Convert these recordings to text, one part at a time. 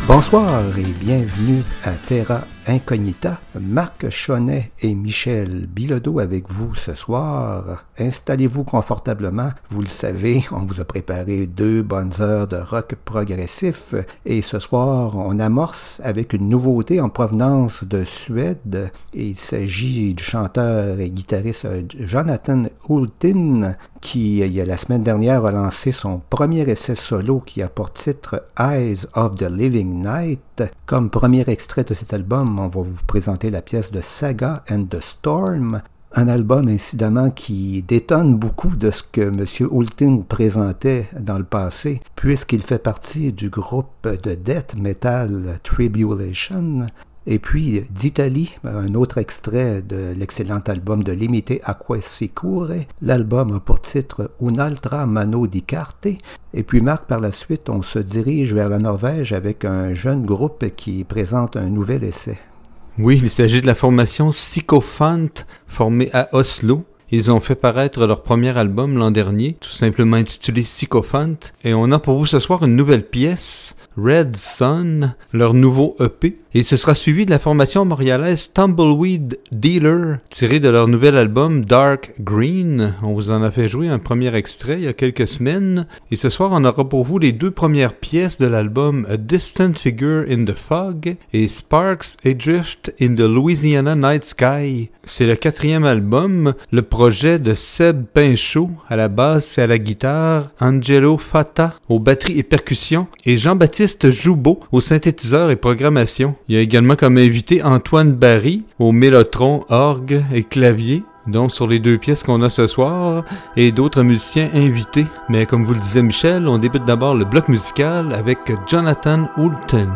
Bonsoir et bienvenue à Terra Incognita. Marc Chaunet et Michel Bilodeau avec vous ce soir. Installez-vous confortablement. Vous le savez, on vous a préparé 2 bonnes heures de rock progressif et ce soir, on amorce avec une nouveauté en provenance de Suède. Il s'agit du chanteur et guitariste Jonathan Hultin qui, la semaine dernière, a lancé son premier essai solo qui a pour titre Eyes of the Living Night. Comme premier extrait de cet album, on va vous présenter la pièce de Saga and the Storm, un album incidemment qui détonne beaucoup de ce que M. Hultin présentait dans le passé, puisqu'il fait partie du groupe de death metal Tribulation. Et puis, d'Italie, un autre extrait de l'excellent album de Limite Acque Sicure. L'album a pour titre Un'altra mano di carte. Et puis, Marc, par la suite, on se dirige vers la Norvège avec un jeune groupe qui présente un nouvel essai. Oui, il s'agit de la formation Sycophant, formée à Oslo. Ils ont fait paraître leur premier album l'an dernier, tout simplement intitulé Sycophant. Et on a pour vous ce soir une nouvelle pièce, Red Sun, leur nouveau EP, et ce sera suivi de la formation montréalaise Tumbleweed Dealer, tiré de leur nouvel album Dark Green. On vous en a fait jouer un premier extrait il y a quelques semaines, et ce soir on aura pour vous les 2 premières pièces de l'album A Distant Figure in the Fog et Sparks Adrift in the Louisiana Night Sky. C'est le 4e album, le projet de Seb Pinchot à la basse et à la guitare, Angelo Fata aux batteries et percussions, et Jean-Baptiste Joubeau aux synthétiseurs et programmation. Il y a également comme invité Antoine Barry au mélotron, orgue et clavier, donc sur les 2 pièces qu'on a ce soir, et d'autres musiciens invités. Mais comme vous le disait Michel, on débute d'abord le bloc musical avec Jonathan Hultin.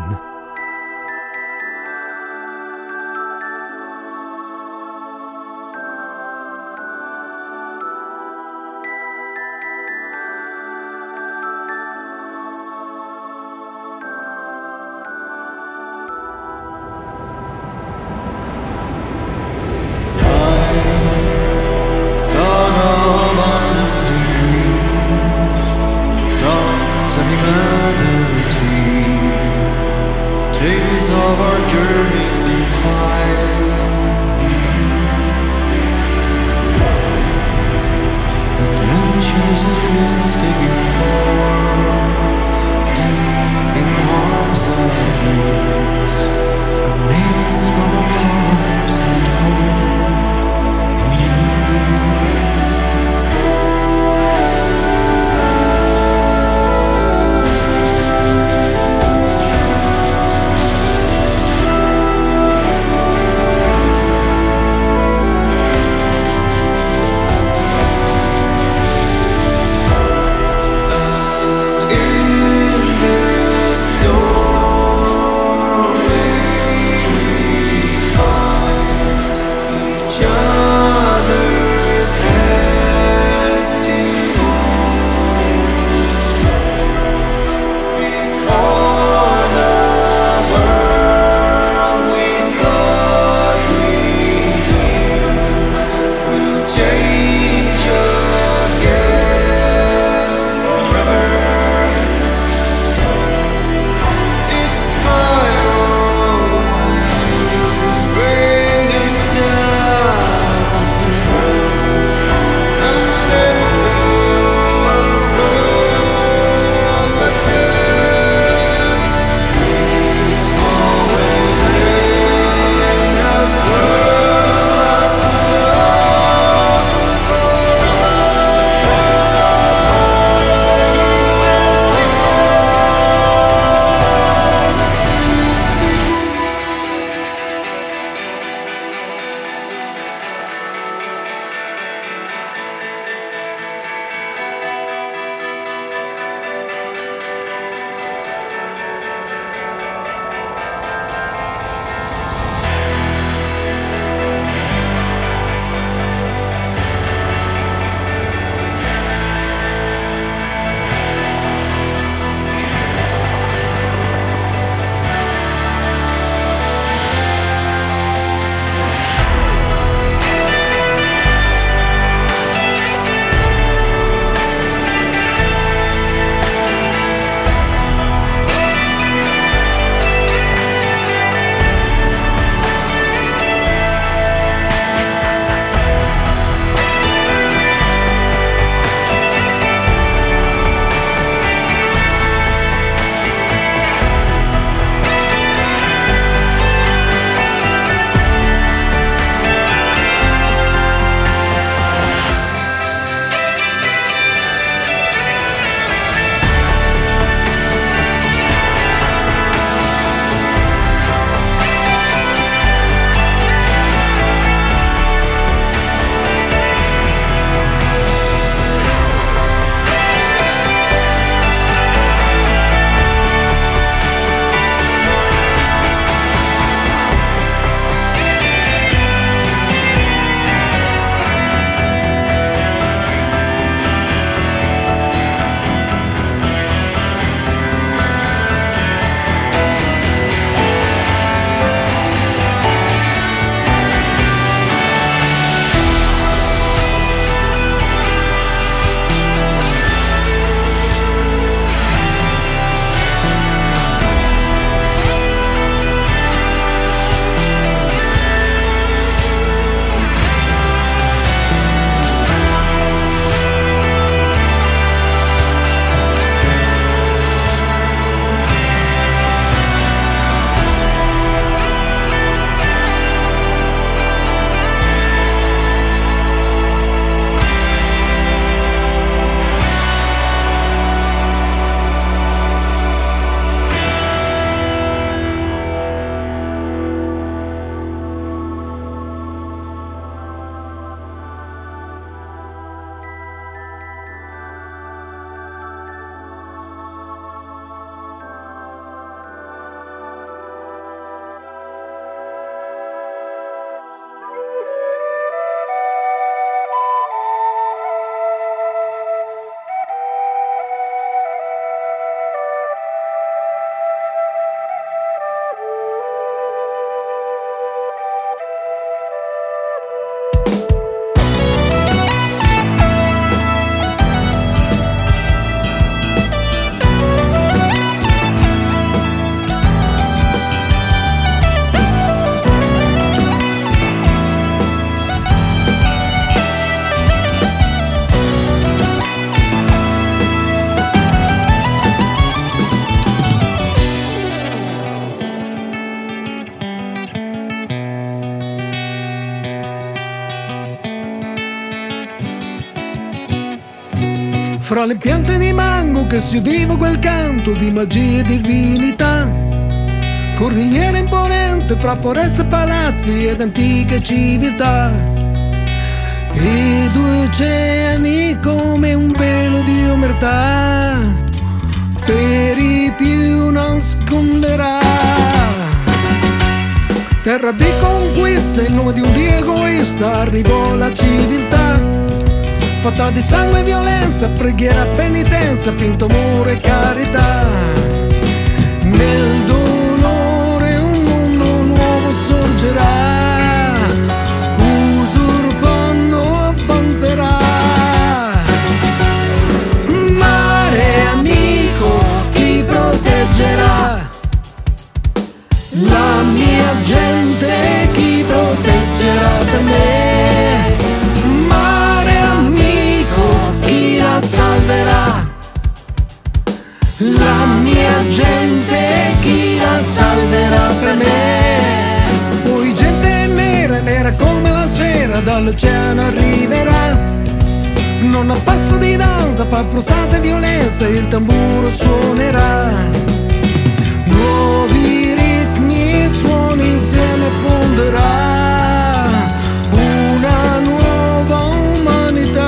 Fra le piante di mango che si udiva quel canto di magia e divinità, cordigliera imponente fra foreste e palazzi ed antiche civiltà, e due oceani come un velo di omertà per i più nasconderà. Terra di conquista, il nome di un dio egoista, arrivò la civiltà, fatta di sangue e violenza, preghiera, penitenza, finto amore e carità. Nel dolore un mondo nuovo sorgerà, usurpando avanzerà. Mare amico, chi proteggerà? La mia gente, chi proteggerà per me? Mare amico, chi la salverà? La mia gente, chi la salverà per me? Poi gente nera, nera come la sera, dall'oceano arriverà. Non a passo di danza, fa frustate violenza, il tamburo suonerà. Nuovi ritmi e suoni insieme fonderà una nuova umanità.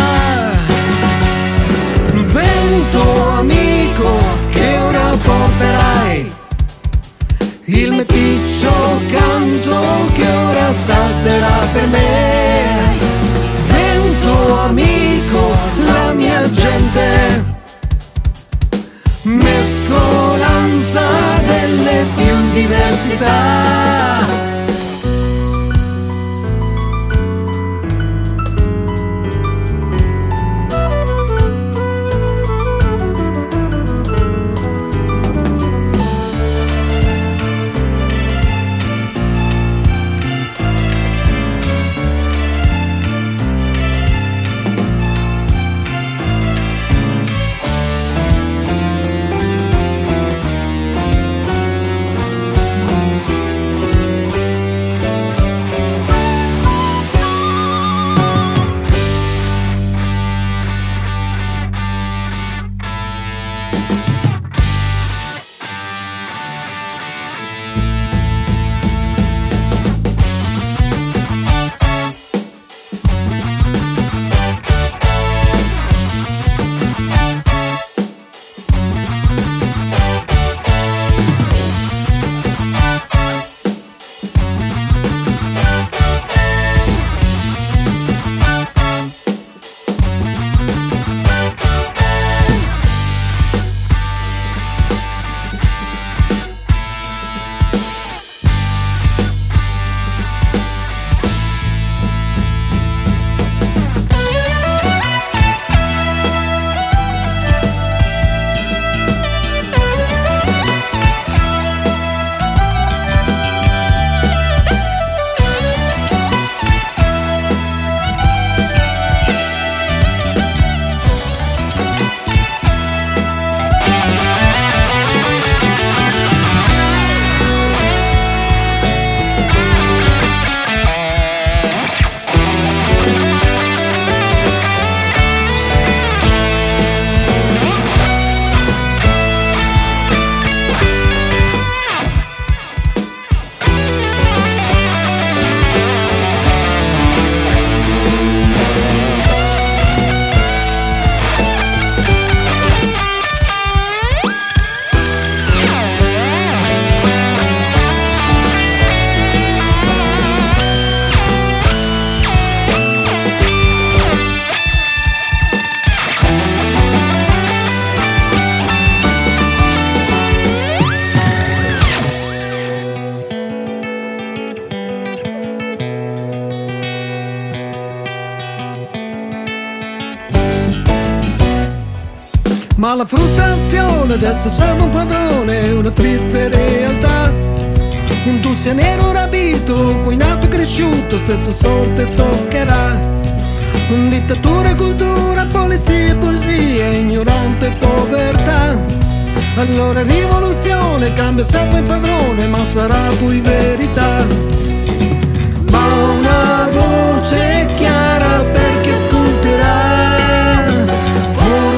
Vento amico che ora porterai il meticcio canto che ora s'alzerà per me. Vento amico, la mia gente, mescolanza delle più diversità. Ma la frustrazione d'essere sempre un padrone è una triste realtà. Un tu sia nero rapito, poi nato e cresciuto, stessa sorte toccherà. Un dittatura e cultura, polizia e poesia, ignorante e povertà. Allora rivoluzione, cambia sempre il padrone, ma sarà poi verità. Ma una voce chiara per chi ascolterà,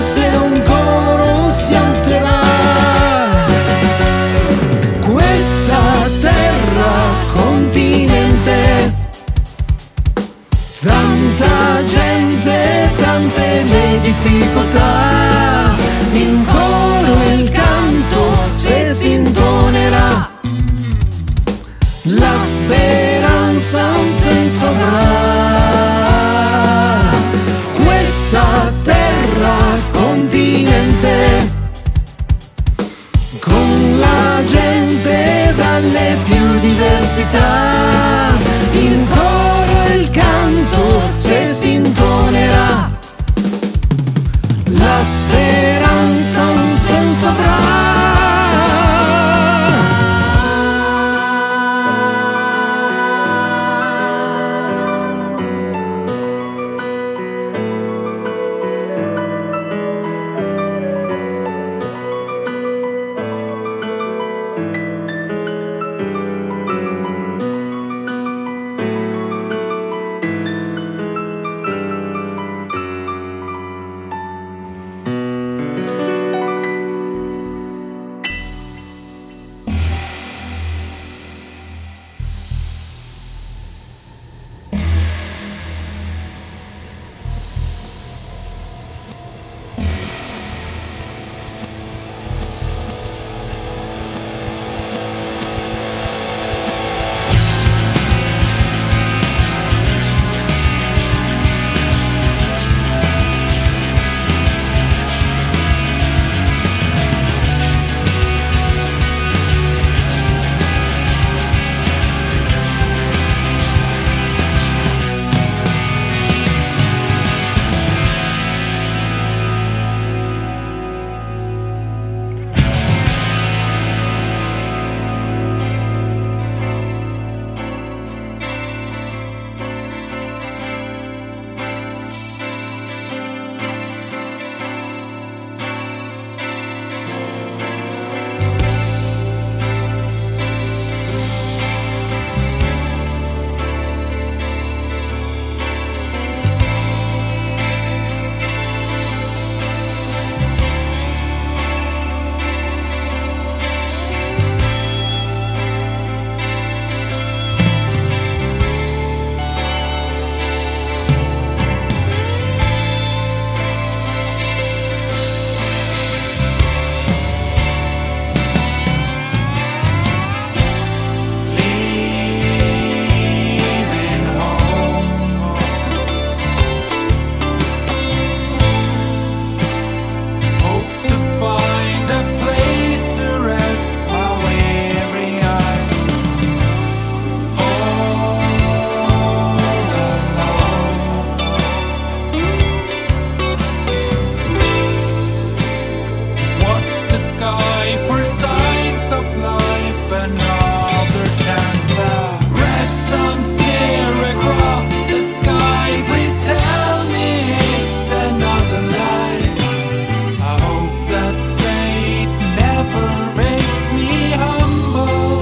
another chance. A red sun smear across the sky. Please tell me it's another lie. I hope that fate never makes me humble.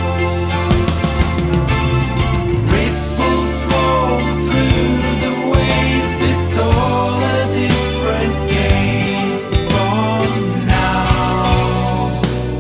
Ripples roll through the waves. It's all a different game from now.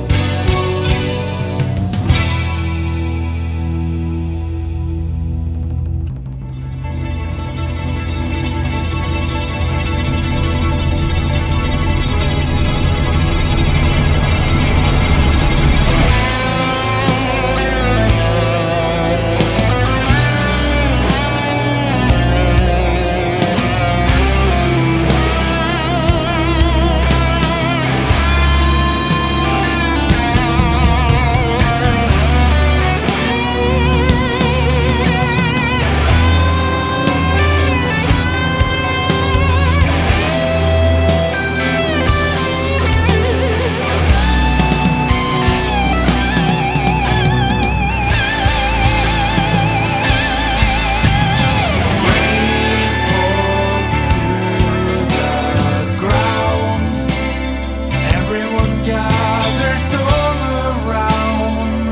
Rain falls to the ground. Everyone gathers all around.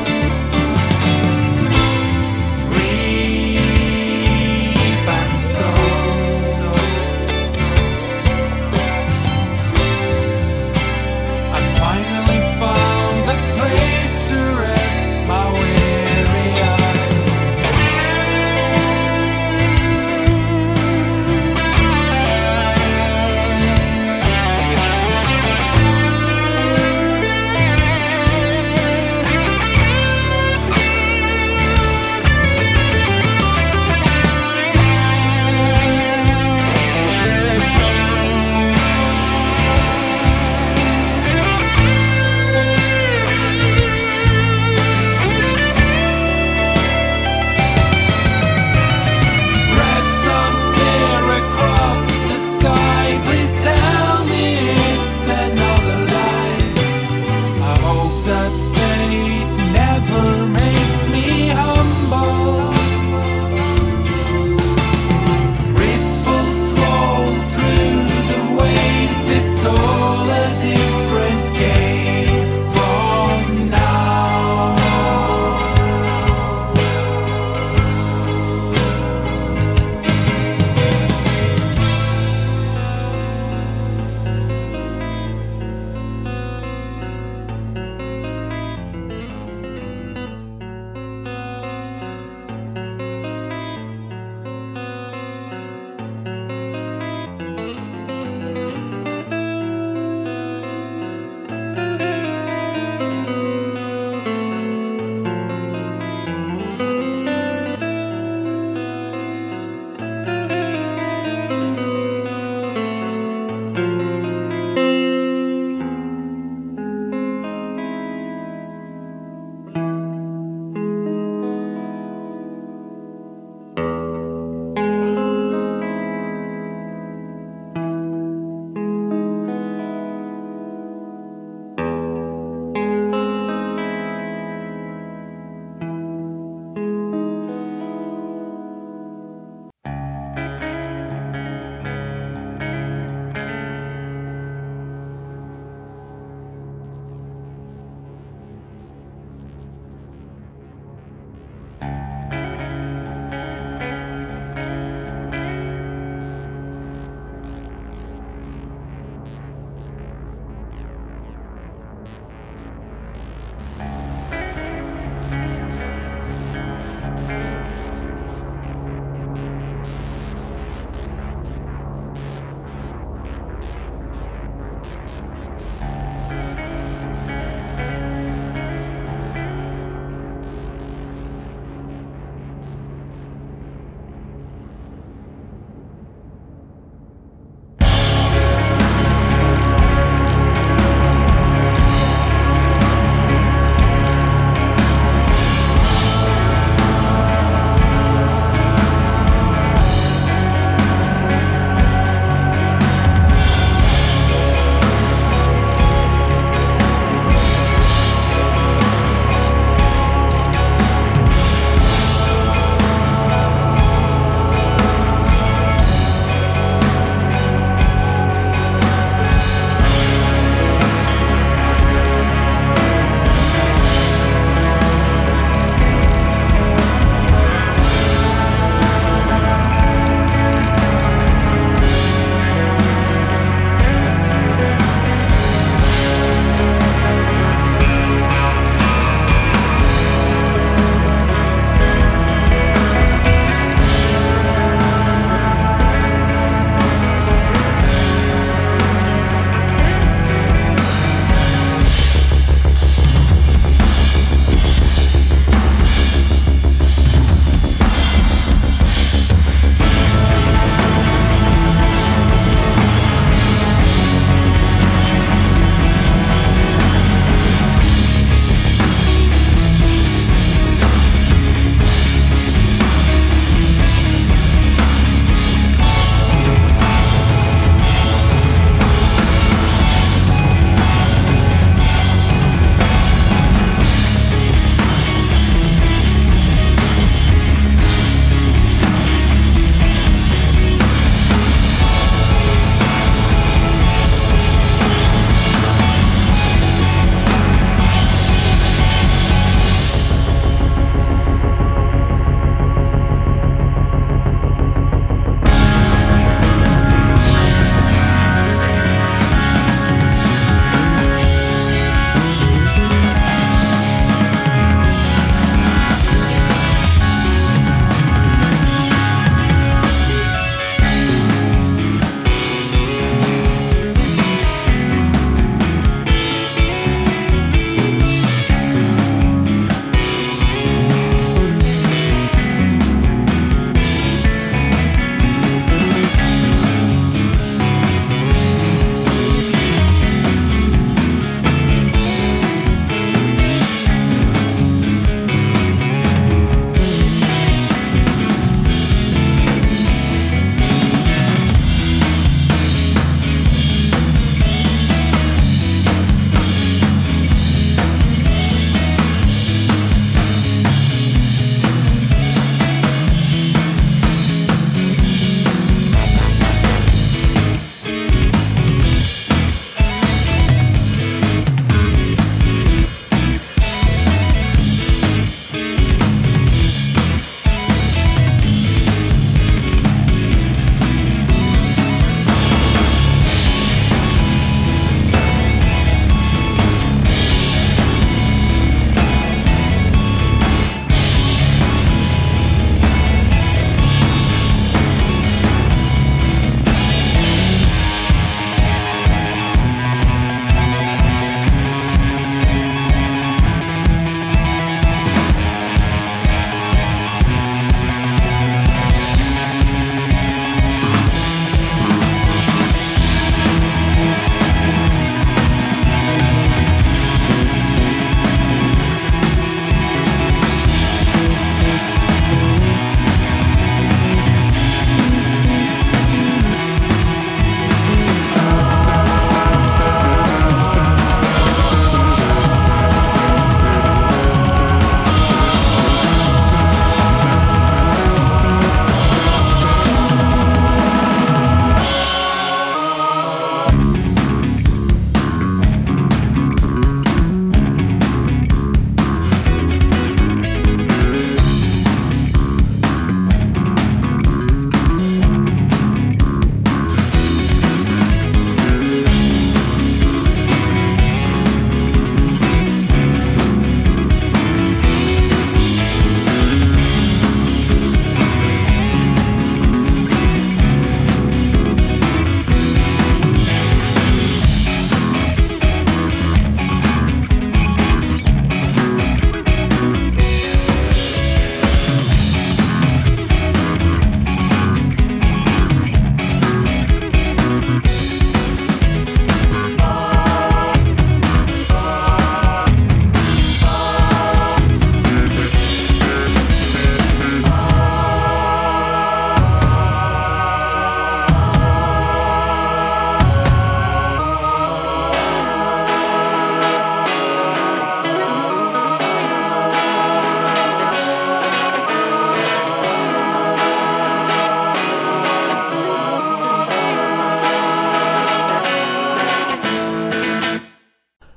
Reap and sow. I finally found the place to rest my weary eyes.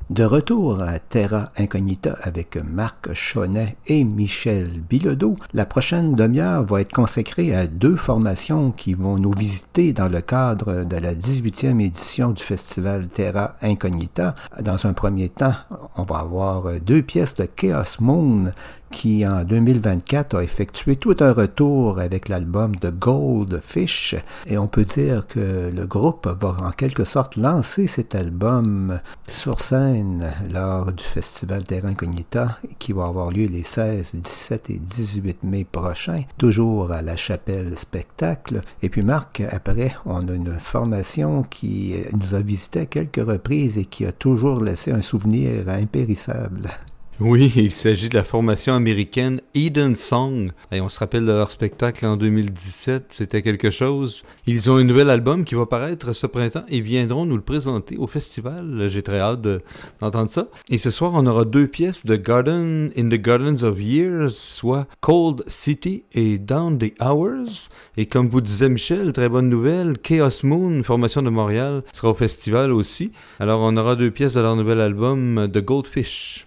De retour à Terra Incognita avec Marc Chaunet et Michel Bilodeau, la prochaine demi-heure va être consacrée à deux formations qui vont nous visiter dans le cadre de la 18e édition du festival Terra Incognita. Dans un premier temps, on va avoir deux pièces de Chaos Moon qui, en 2024, a effectué tout un retour avec l'album de Goldfish. Et on peut dire que le groupe va en quelque sorte lancer cet album sur scène lors du festival Terra Incognita qui va avoir lieu les 16, 17 et 18 mai prochains, toujours à la Chapelle Spectacle. Et puis Marc, après, on a une formation qui nous a visité à quelques reprises et qui a toujours laissé un souvenir impérissable. Oui, il s'agit de la formation américaine Eden Song. Et on se rappelle de leur spectacle en 2017, c'était quelque chose. Ils ont un nouvel album qui va paraître ce printemps et viendront nous le présenter au festival. J'ai très hâte d'entendre ça. Et ce soir, on aura deux pièces de Garden in the Gardens of Years, soit Cold City et Down the Hours. Et comme vous disait Michel, très bonne nouvelle, Chaos Moon, formation de Montréal, sera au festival aussi. Alors on aura deux pièces de leur nouvel album de Goldfish.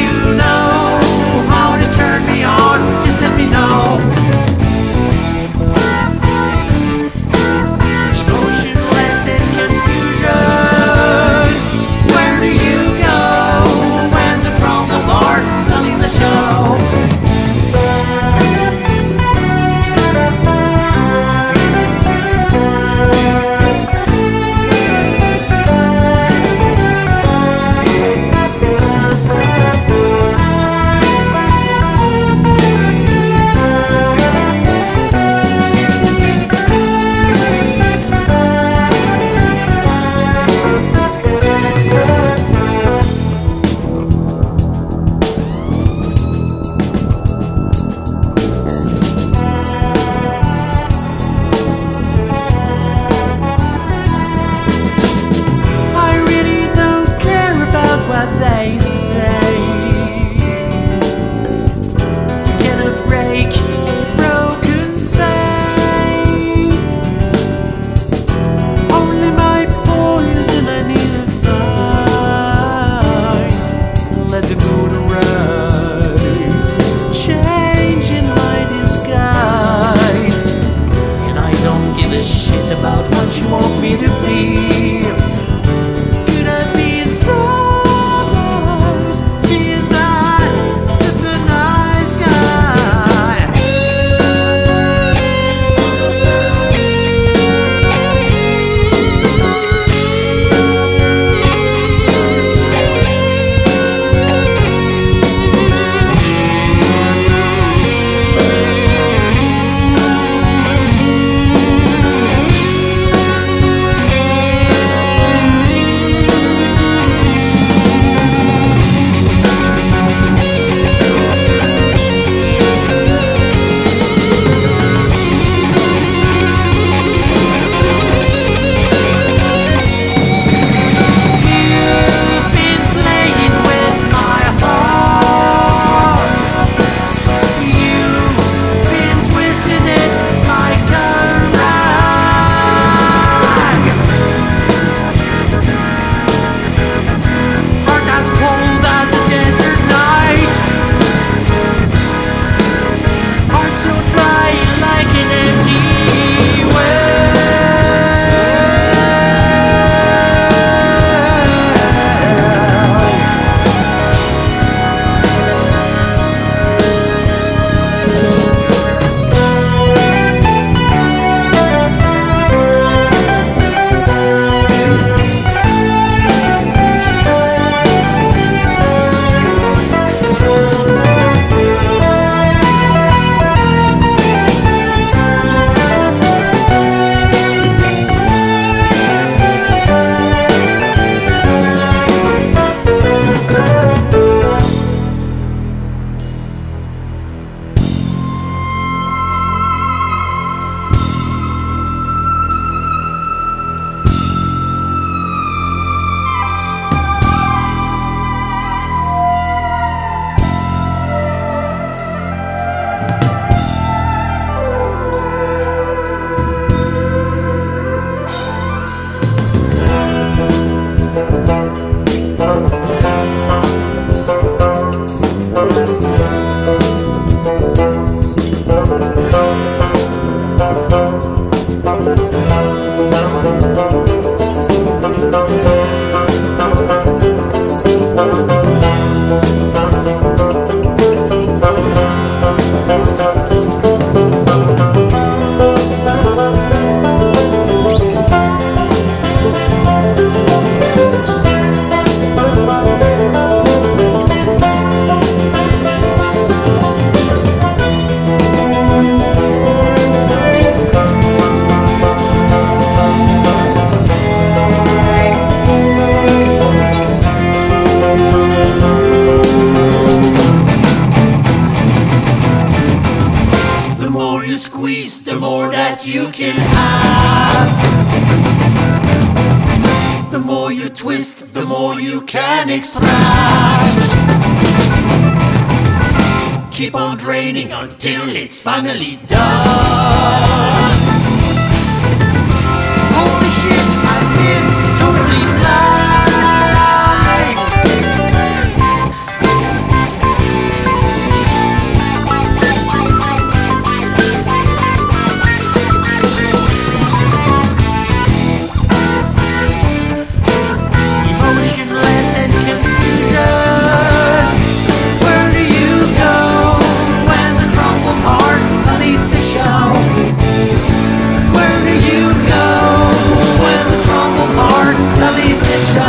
Just let me know. you squeeze, the more that you can have. The more you twist, the more you can extract. Keep on draining until it's finally done. Holy shit, I've been totally blind. Emotionless and confusion. Where do you go when the crumbled heart leads the show? Where do you go when the crumbled heart leads the show?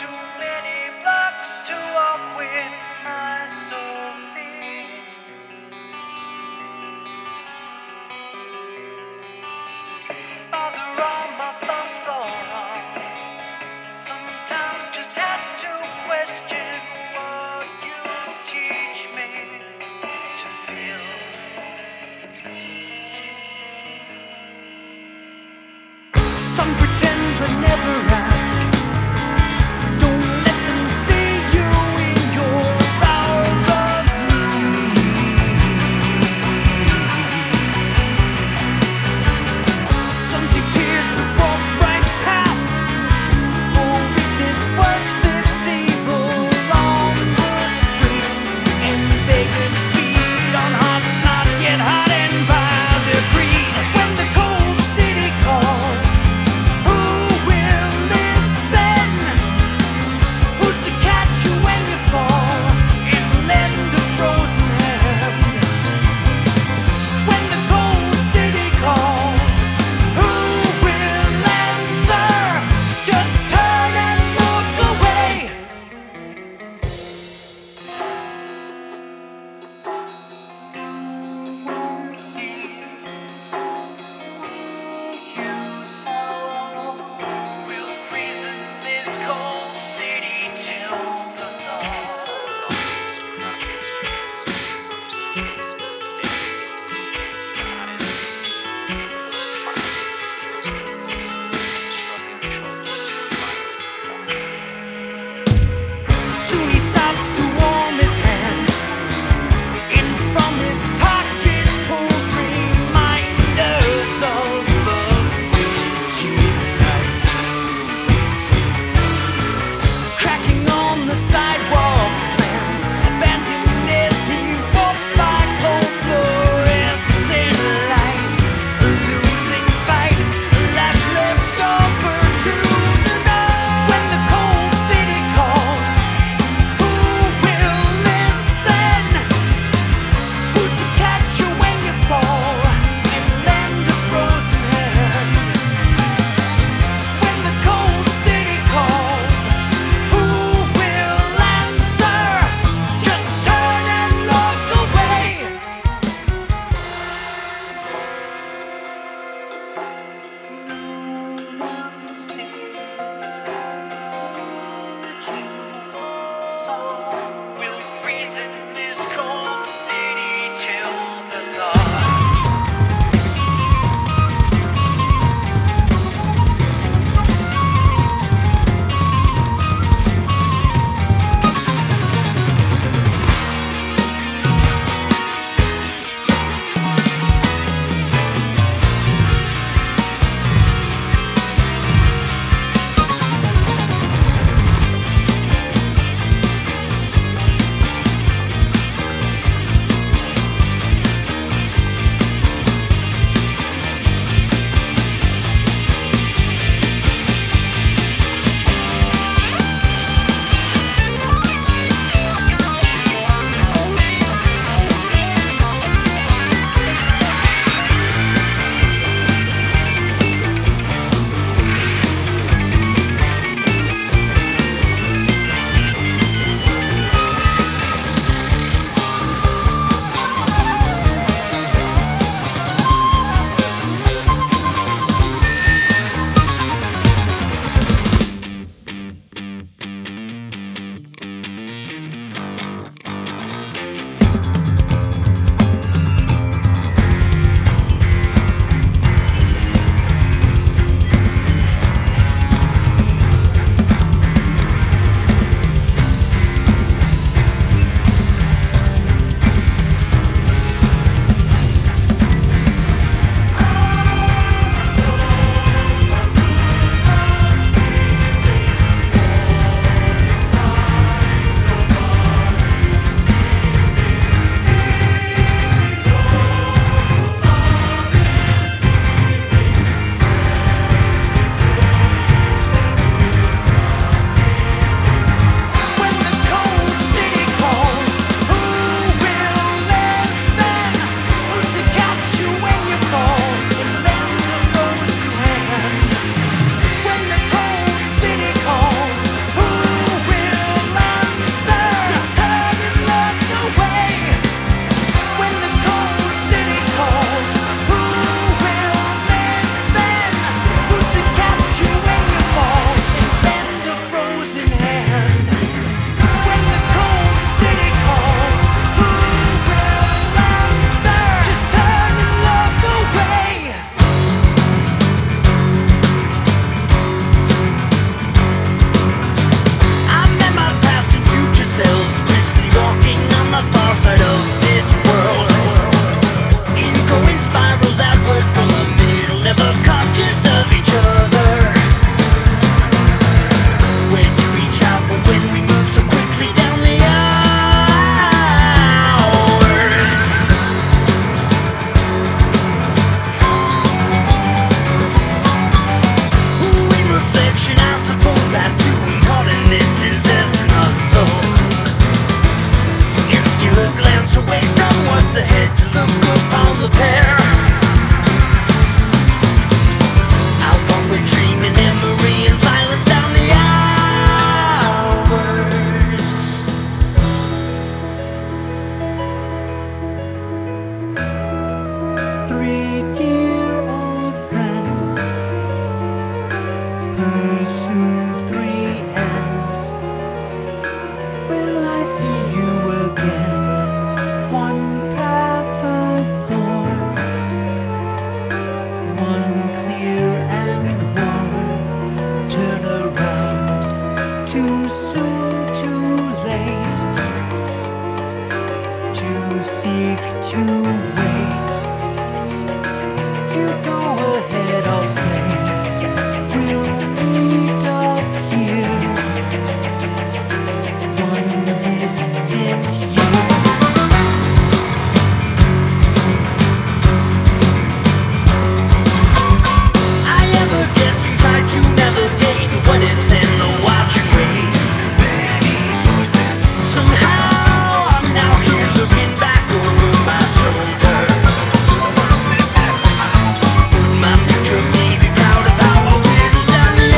too many blocks to walk with my sore feet. Father, all my thoughts are wrong. Sometimes just have to question what you teach me to feel. Some pretend but never ask. Don't let them see you in your hour of need. Some see tears but walk right past. For weakness works its evil on the streets, and beggars feed on hearts not yet hardened by their greed. When the cold city calls, who will again. One path of thorns, one clear and warm. Turn around, too soon, too late. To seek to wait. You go ahead, I'll stay. We'll meet up here. One distant year. I ever guess and try to navigate what is in the watching race. Somehow I'm now here looking back over my shoulder. My future may be proud of how I whittled down the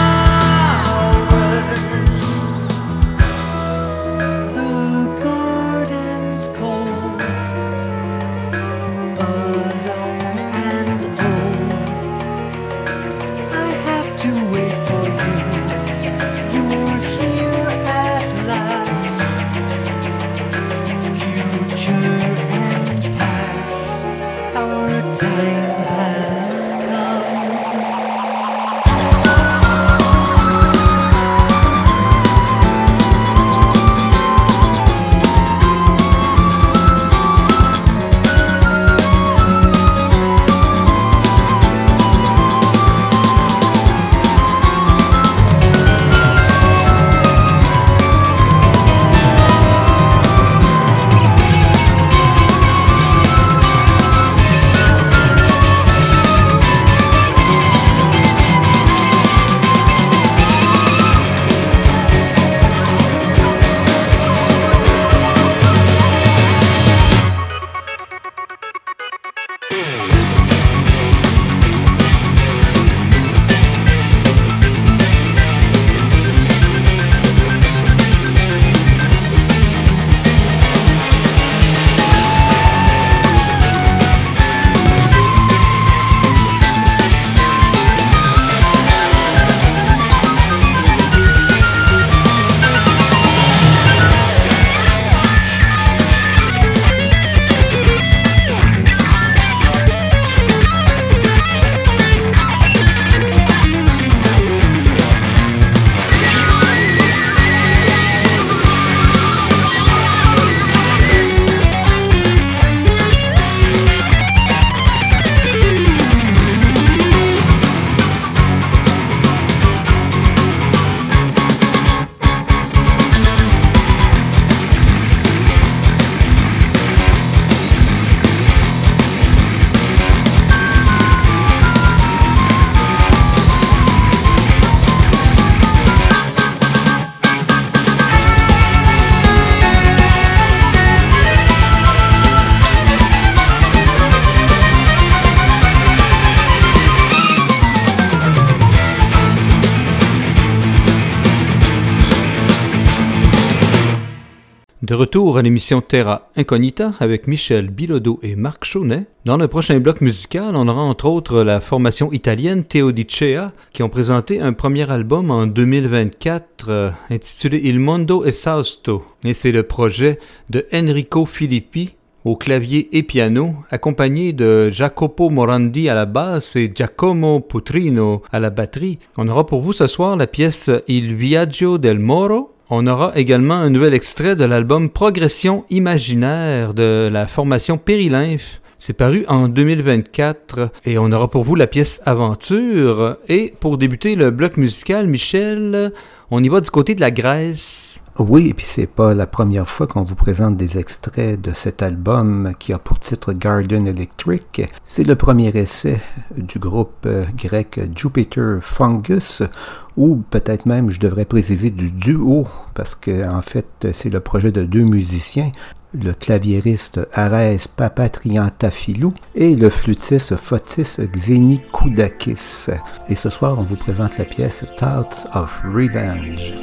hours. The garden's cold, alone and old. I have to wait for you. You're here at last. Future and past, our time has come. De retour à l'émission Terra Incognita avec Michel Bilodeau et Marc Chaunet. Dans le prochain bloc musical, on aura entre autres la formation italienne Teodicea qui ont présenté un premier album en 2024 intitulé Il Mondo Esausto. Et c'est le projet de Enrico Filippi au clavier et piano, accompagné de Jacopo Morandi à la basse et Giacomo Putrino à la batterie. On aura pour vous ce soir la pièce Il Viaggio del Moro. On aura également un nouvel extrait de l'album Progression imaginaire de la formation Périlymphe. C'est paru en 2024 et on aura pour vous la pièce Aventure. Et pour débuter le bloc musical, Michel, on y va du côté de la Grèce. Oui, et puis c'est pas la première fois qu'on vous présente des extraits de cet album qui a pour titre Garden Electric. C'est le premier essai du groupe grec Jupiter Fungus, ou peut-être même, je devrais préciser, du duo, parce que en fait, c'est le projet de deux musiciens, le claviériste Arès Papatriantafilou et le flûtiste Fotis Xenikoudakis. Et ce soir, on vous présente la pièce Thoughts of Revenge.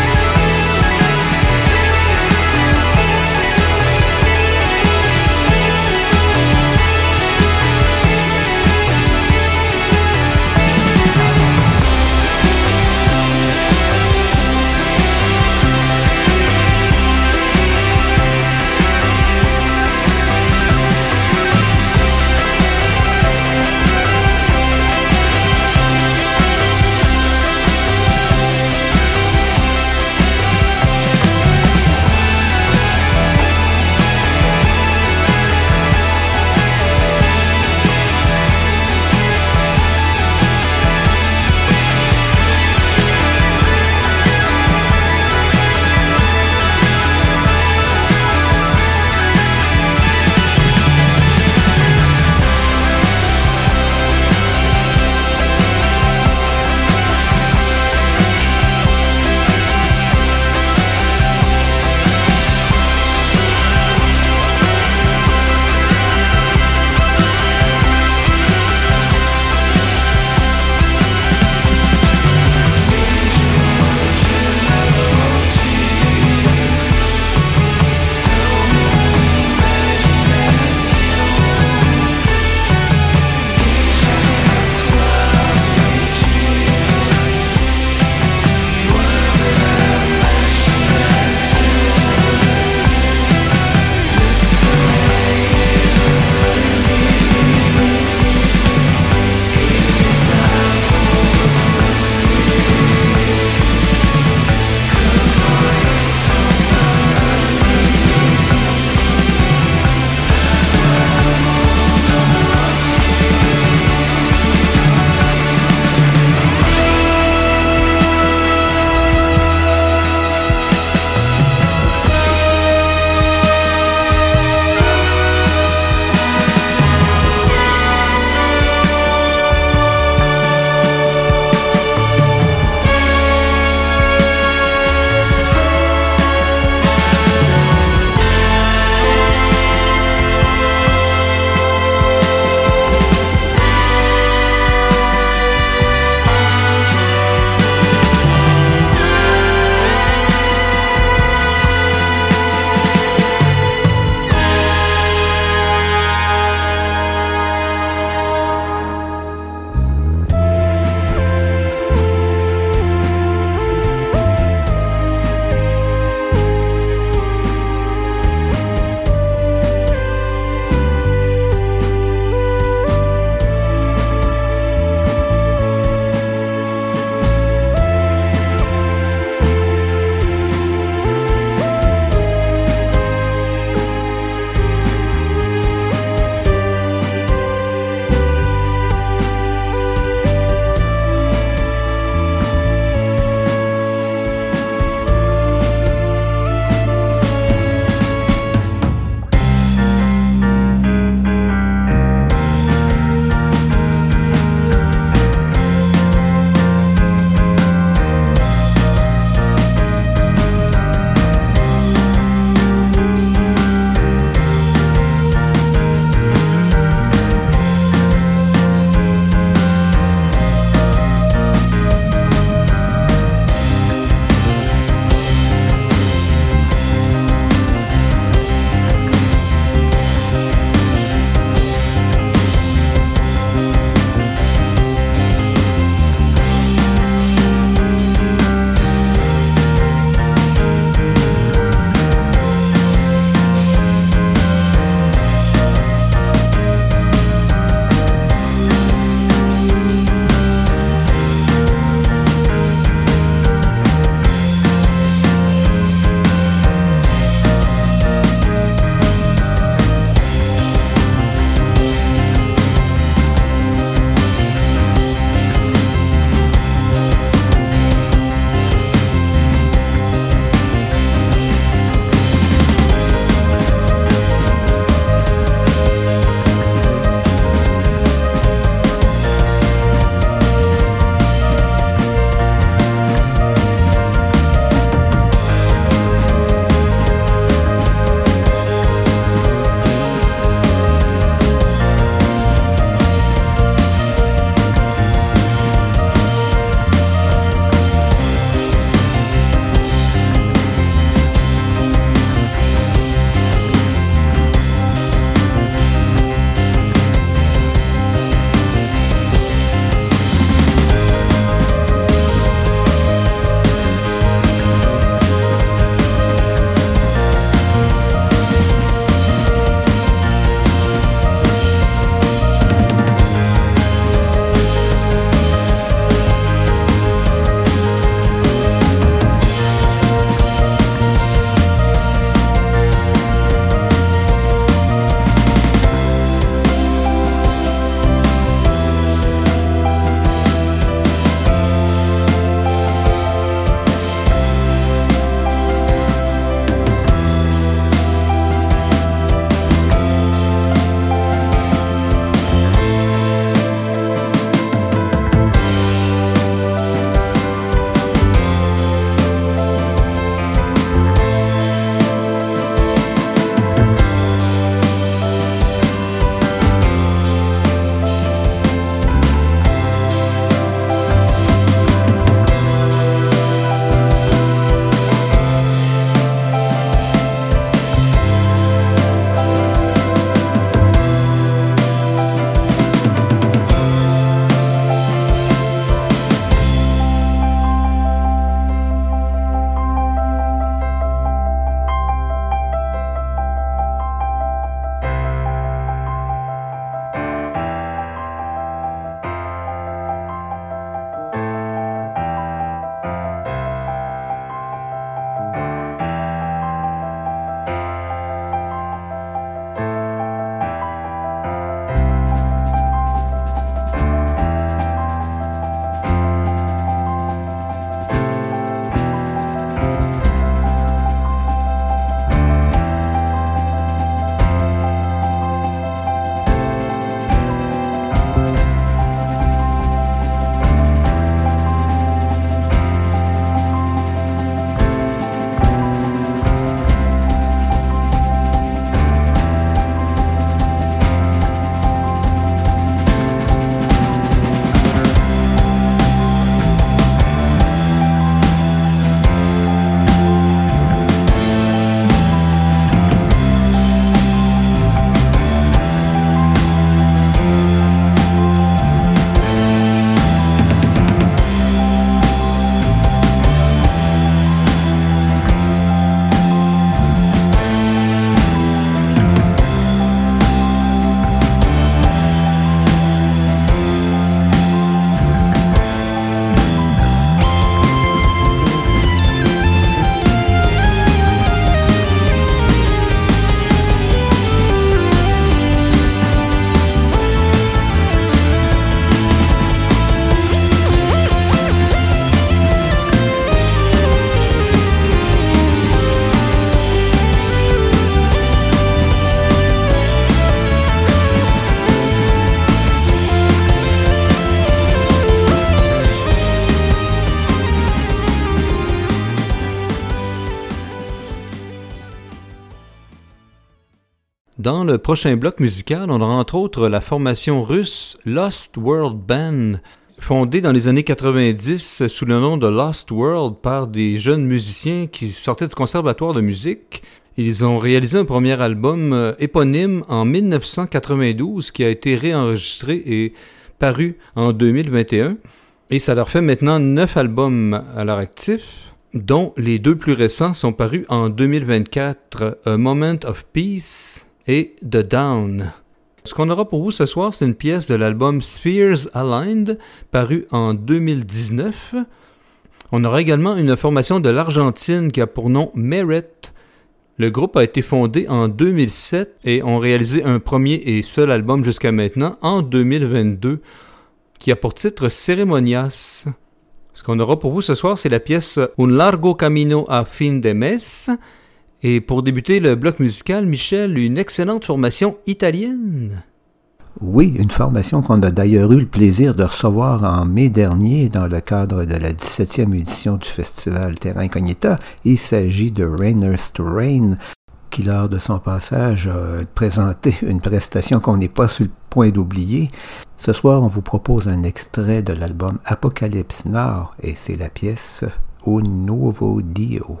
Dans le prochain bloc musical, on aura entre autres la formation russe Lost World Band, fondée dans les années 90 sous le nom de Lost World par des jeunes musiciens qui sortaient du conservatoire de musique. Ils ont réalisé un premier album éponyme en 1992 qui a été réenregistré et paru en 2021. Et ça leur fait maintenant 9 albums à leur actif, dont les 2 plus récents sont parus en 2024, A Moment of Peace et The Down. Ce qu'on aura pour vous ce soir, c'est une pièce de l'album Spheres Aligned, paru en 2019. On aura également une formation de l'Argentine qui a pour nom Merit. Le groupe a été fondé en 2007 et ont réalisé un premier et seul album jusqu'à maintenant, en 2022, qui a pour titre Ceremonias. Ce qu'on aura pour vous ce soir, c'est la pièce Un largo camino a fin de mes. Et pour débuter le bloc musical, Michel, une excellente formation italienne. Oui, une formation qu'on a d'ailleurs eu le plaisir de recevoir en mai dernier dans le cadre de la 17e édition du festival Terra Incognita. Il s'agit de Rainers to Rain, qui lors de son passage a présenté une prestation qu'on n'est pas sur le point d'oublier. Ce soir, on vous propose un extrait de l'album Apocalypse Now, et c'est la pièce Un Nuovo Dio.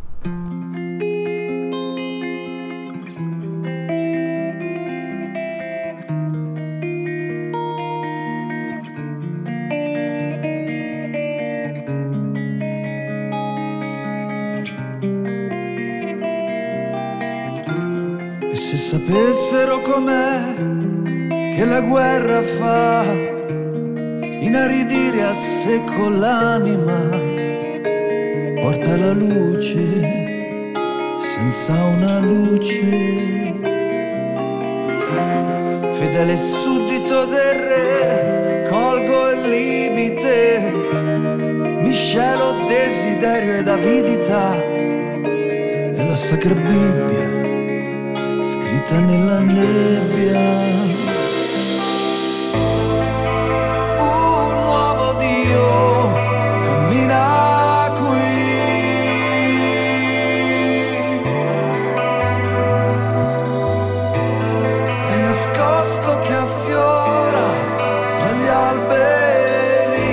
E se sapessero com'è che la guerra fa inaridire a secco l'anima, porta la luce senza una luce. Fedele suddito del re, colgo il limite, miscelo desiderio ed avidità, e la Sacra Bibbia scritta nella nebbia. Un nuovo Dio cammina qui, è nascosto che affiora tra gli alberi.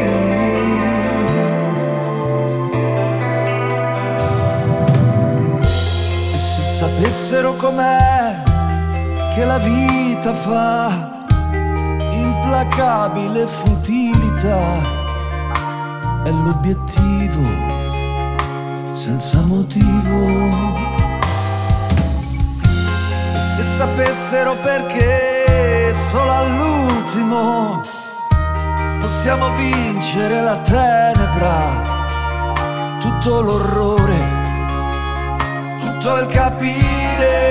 E se sapessero com'è che la vita fa implacabile futilità, è l'obiettivo senza motivo. E se sapessero perché solo all'ultimo possiamo vincere la tenebra, tutto l'orrore, tutto il capire.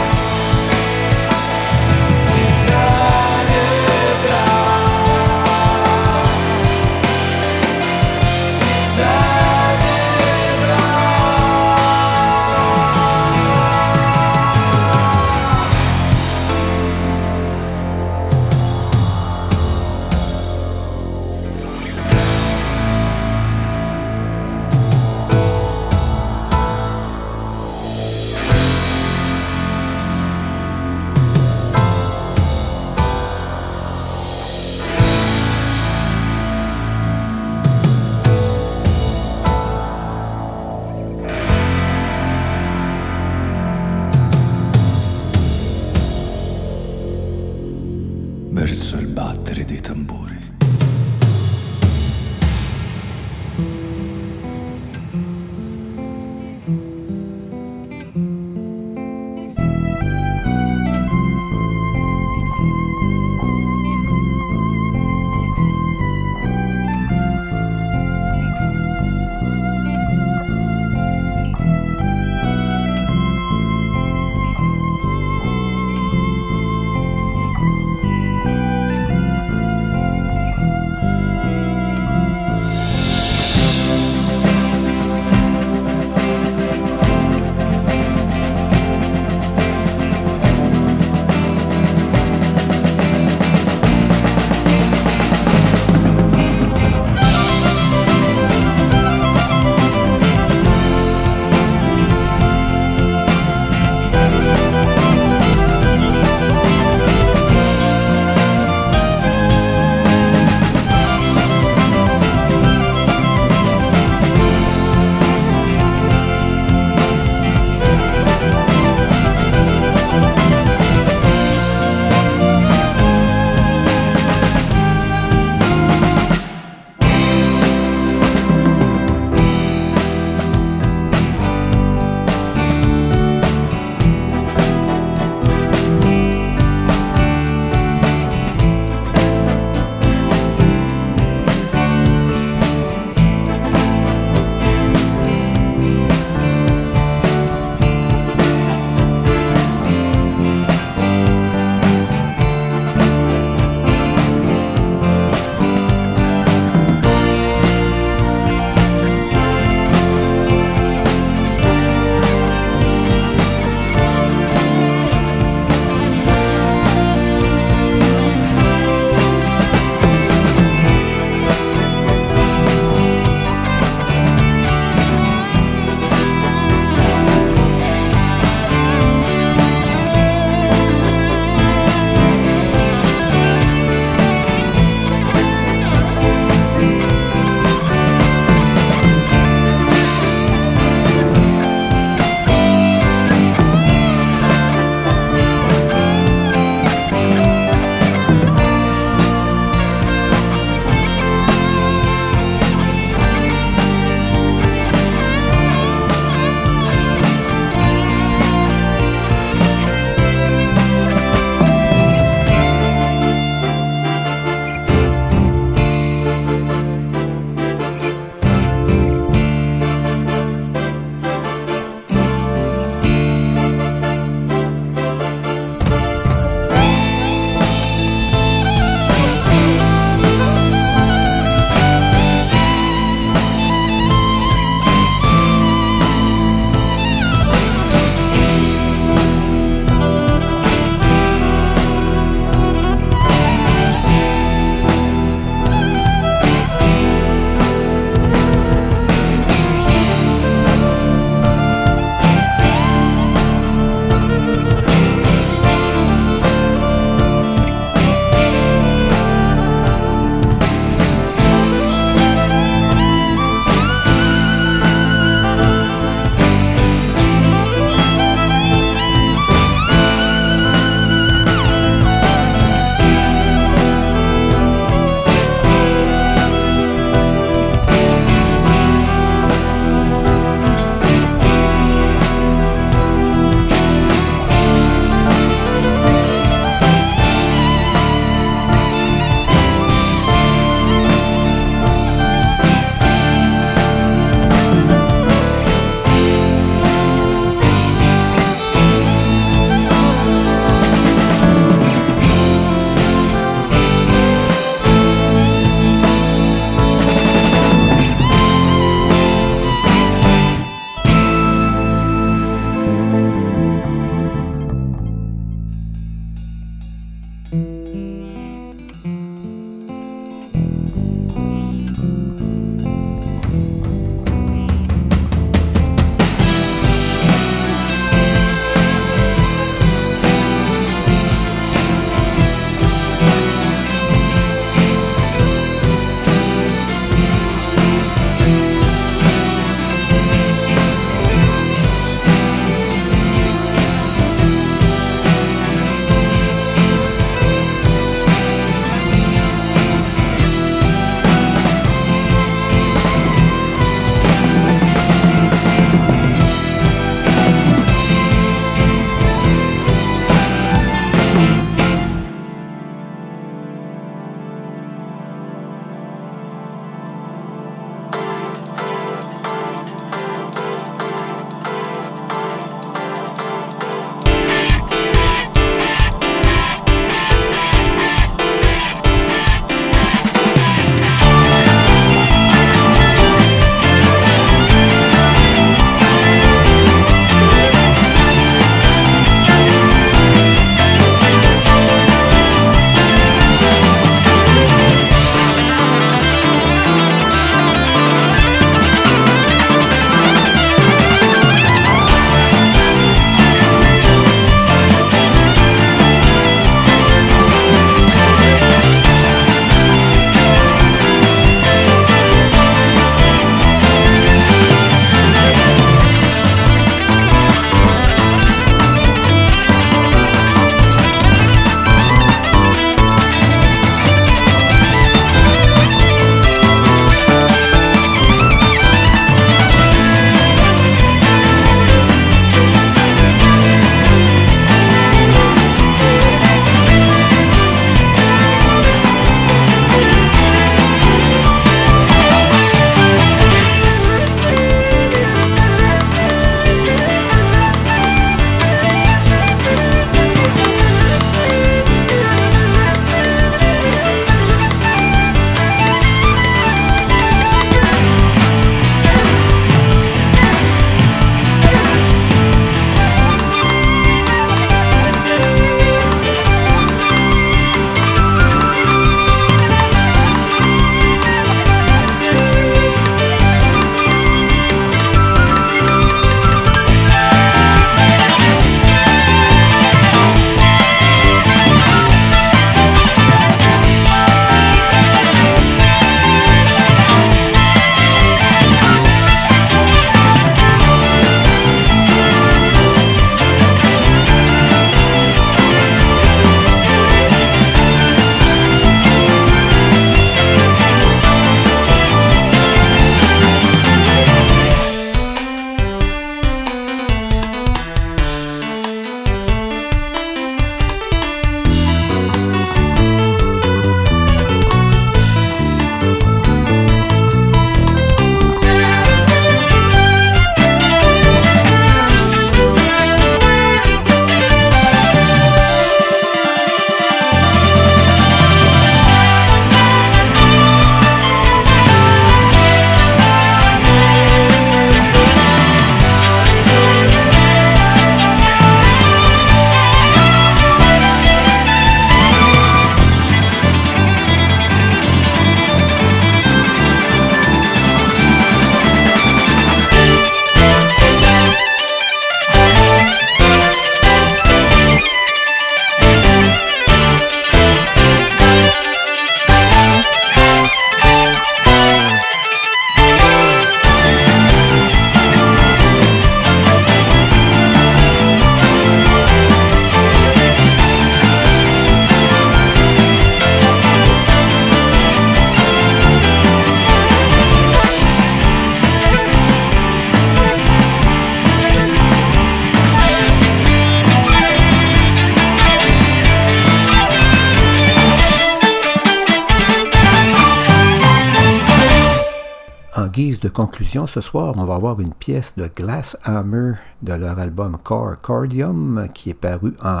guise de conclusion, ce soir, on va avoir une pièce de Glass Hammer de leur album Core Cordium qui est paru en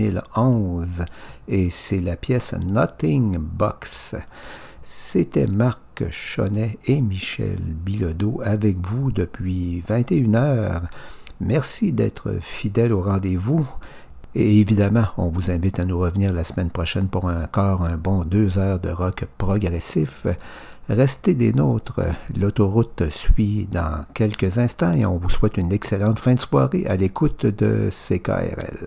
2011 et c'est la pièce Nothing Box. C'était Marc Chonnet et Michel Bilodeau avec vous depuis 21h. Merci d'être fidèles au rendez-vous. Et évidemment, on vous invite à nous revenir la semaine prochaine pour encore un bon 2 heures de rock progressif. Restez des nôtres. L'autoroute suit dans quelques instants et on vous souhaite une excellente fin de soirée à l'écoute de CKRL.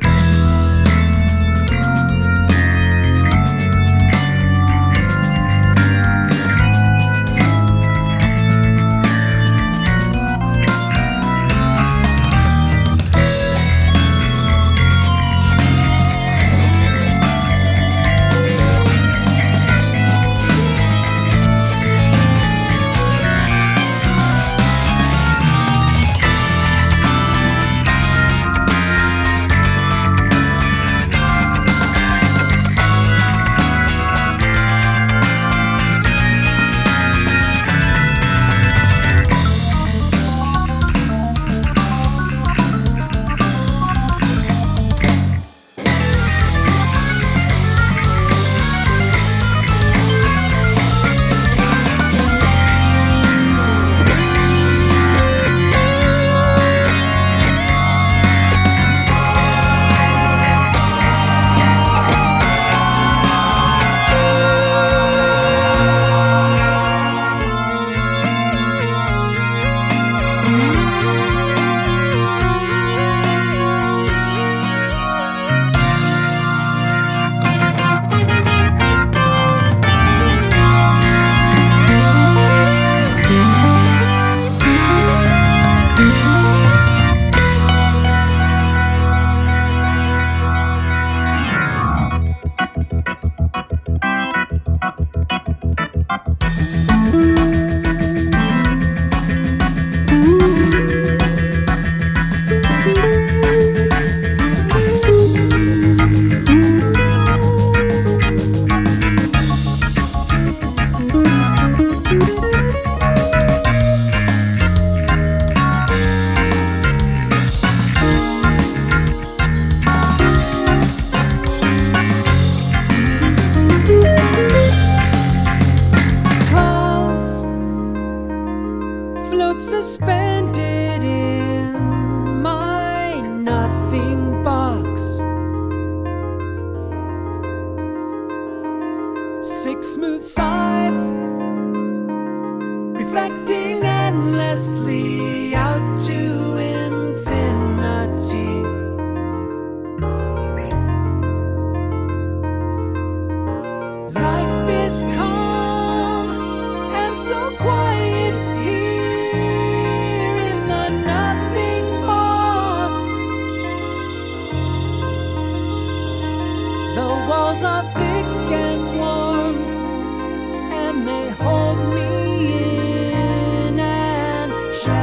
Shine.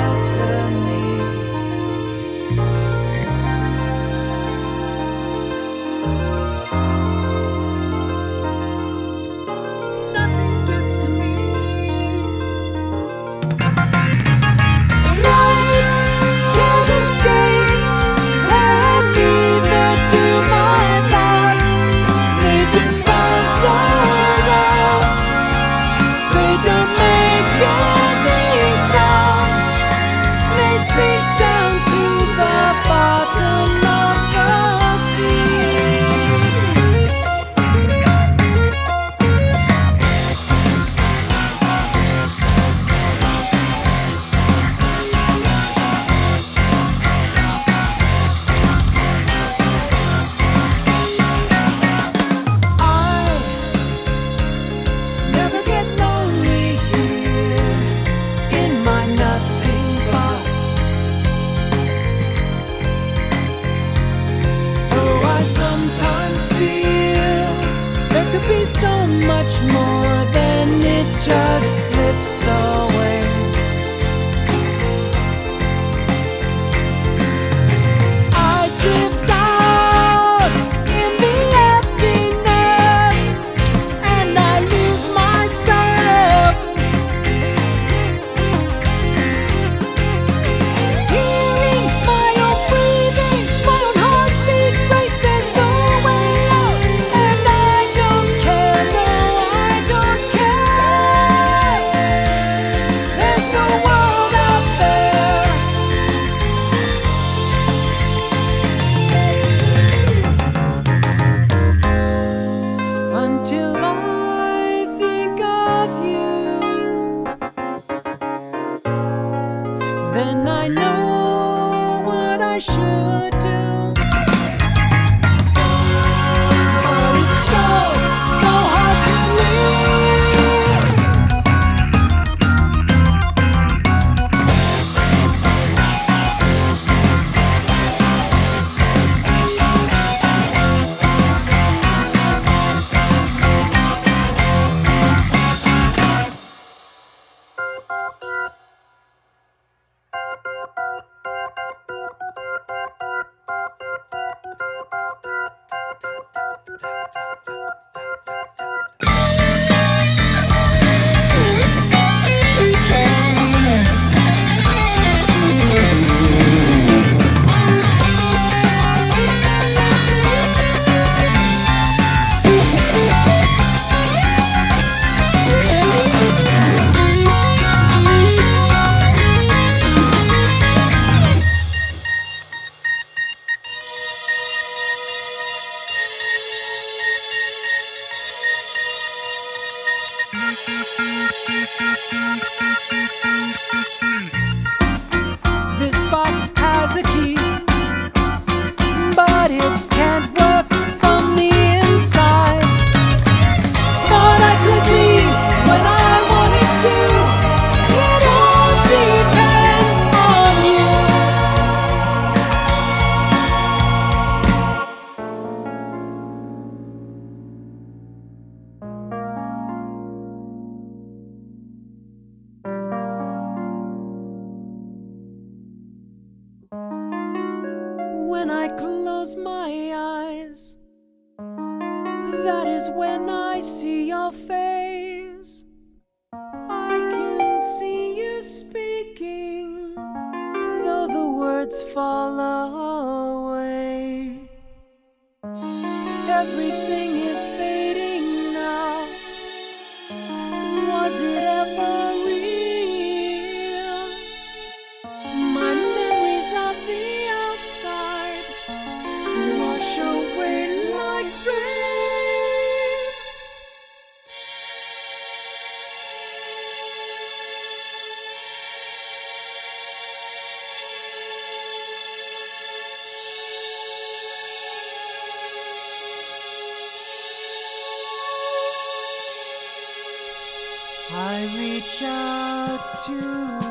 then I know what I should do. But it's so hard to This box has a key, but it can't work from the inside. Thought I could leave when I wanted to. It all depends on you. When I close my eyes, that is when I see your face. I can see you speaking, though the words fall away. Everything is fading now. Was it ever real? My memories of the outside wash away like rain. I reach out to